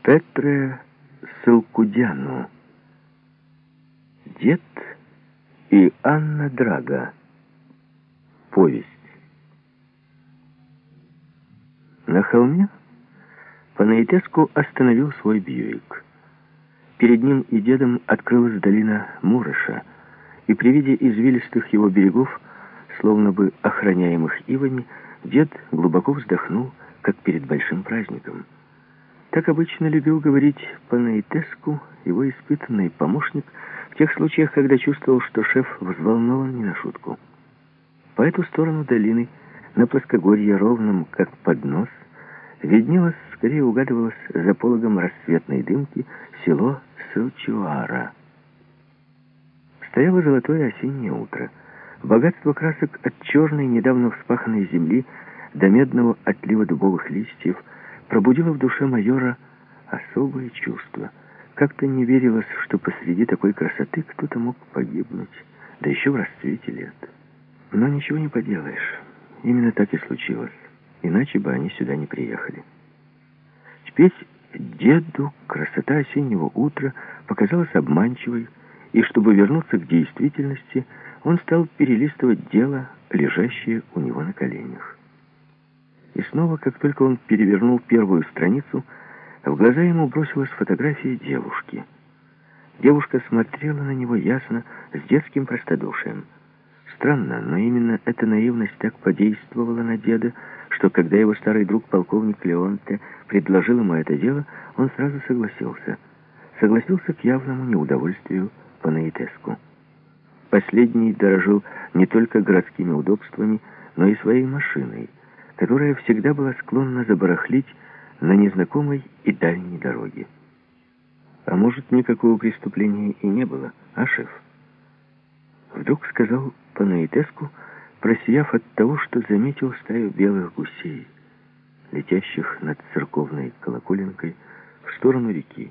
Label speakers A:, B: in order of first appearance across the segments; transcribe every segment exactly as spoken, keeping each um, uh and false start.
A: Петре Сылкудяну. Дед и Анна Драга. Повесть. На холме Панаитеску остановил свой Бьюик. Перед ним и дедом открылась долина Мурыша, и при виде извилистых его берегов, словно бы охраняемых ивами, дед глубоко вздохнул, как перед большим праздником. Так обычно любил говорить Панаитеску, его испытанный помощник, в тех случаях, когда чувствовал, что шеф взволнован не на шутку. По эту сторону долины, на плоскогорье, ровном как поднос, виднелось, скорее угадывалось за пологом рассветной дымки, село Сылчуара. Стояло золотое осеннее утро. Богатство красок от черной, недавно вспаханной земли до медного отлива дубовых листьев пробудило в душе майора особое чувство. Как-то не верилось, что посреди такой красоты кто-то мог погибнуть, да еще в расцвете лет. Но ничего не поделаешь. Именно так и случилось. Иначе бы они сюда не приехали. Теперь деду красота осеннего утра показалась обманчивой, и чтобы вернуться к действительности, он стал перелистывать дело, лежащее у него на коленях. И снова, как только он перевернул первую страницу, в глаза ему бросилась фотография девушки. Девушка смотрела на него ясно, с детским простодушием. Странно, но именно эта наивность так подействовала на деда, что когда его старый друг полковник Леонте предложил ему это дело, он сразу согласился. Согласился к явному неудовольствию Панаитеску. Последний дорожил не только городскими удобствами, но и своей машиной, которая всегда была склонна забарахлить на незнакомой и дальней дороге. А может, никакого преступления и не было, а шеф? Вдруг сказал Панаитеску, просияв от того, что заметил стаю белых гусей, летящих над церковной колоколенкой в сторону реки.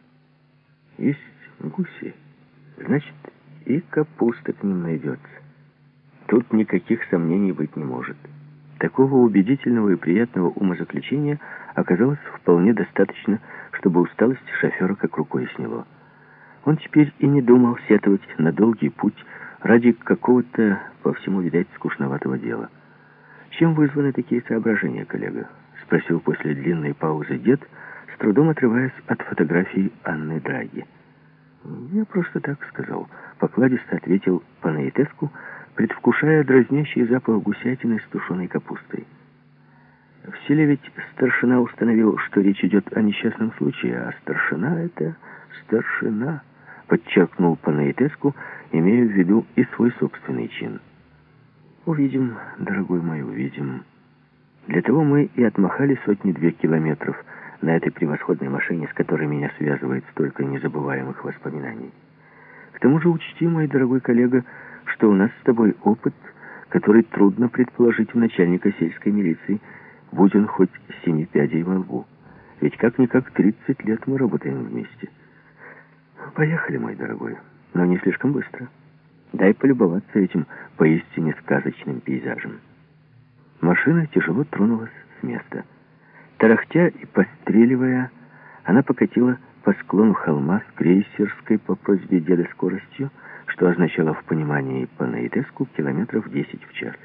A: Есть гуси, значит, и капуста к ним найдется. Тут никаких сомнений быть не может. Такого убедительного и приятного умозаключения оказалось вполне достаточно, чтобы усталость шофера как рукой сняло. Он теперь и не думал сетовать на долгий путь ради какого-то, по всему, видать, скучноватого дела. «Чем вызваны такие соображения, коллега?» — спросил после длинной паузы дед, с трудом отрываясь от фотографии Анны Драги. «Я просто так сказал», — покладисто ответил Панаитеску, предвкушая дразнящий запах гусятины с тушеной капустой. В селе ведь старшина установил, что речь идет о несчастном случае, а старшина — это старшина, подчеркнул Панаитеску, имея в виду и свой собственный чин. «Увидим, дорогой мой, увидим. Для того мы и отмахали сотни-две километров на этой превосходной машине, с которой меня связывает столько незабываемых воспоминаний. К тому же учти, мой дорогой коллега, что у нас с тобой опыт, который трудно предположить у начальника сельской милиции, будь он хоть семи пядей во лбу. Ведь как-никак тридцать лет мы работаем вместе. Поехали, мой дорогой, но не слишком быстро. Дай полюбоваться этим поистине сказочным пейзажем». Машина тяжело тронулась с места. Тарахтя и постреливая, она покатила по склону холма с крейсерской по просьбе деда скоростью, что означало в понимании Панаитеску километров десять в час.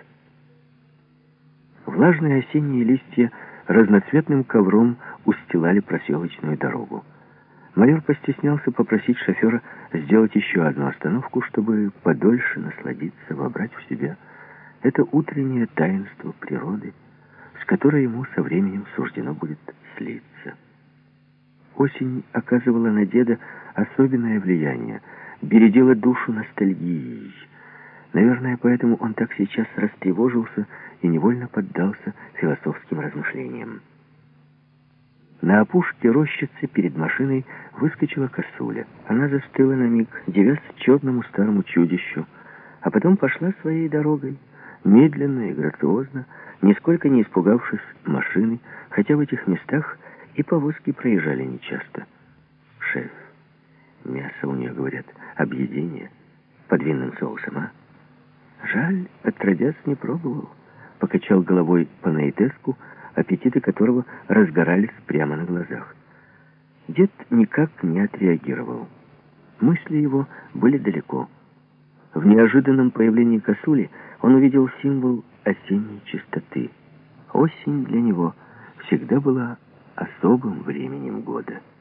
A: Влажные осенние листья разноцветным ковром устилали проселочную дорогу. Майор постеснялся попросить шофера сделать еще одну остановку, чтобы подольше насладиться, вобрать в себя это утреннее таинство природы, с которой ему со временем суждено будет слиться. Осень оказывала на деда особенное влияние, бередила душу ностальгией. Наверное, поэтому он так сейчас растревожился и невольно поддался философским размышлениям. На опушке рощицы перед машиной выскочила косуля. Она застыла на миг, девясь черному старому чудищу, а потом пошла своей дорогой, медленно и грациозно, нисколько не испугавшись машины, хотя в этих местах и повозки проезжали нечасто. «Шеф, мясо у нее, говорят, объедение, под винным соусом, а? Жаль, отродясь не пробовал», — покачал головой Панаитеску, аппетиты которого разгорались прямо на глазах. Дед никак не отреагировал. Мысли его были далеко. В неожиданном появлении косули он увидел символ осенней чистоты. Осень для него всегда была особым временем года.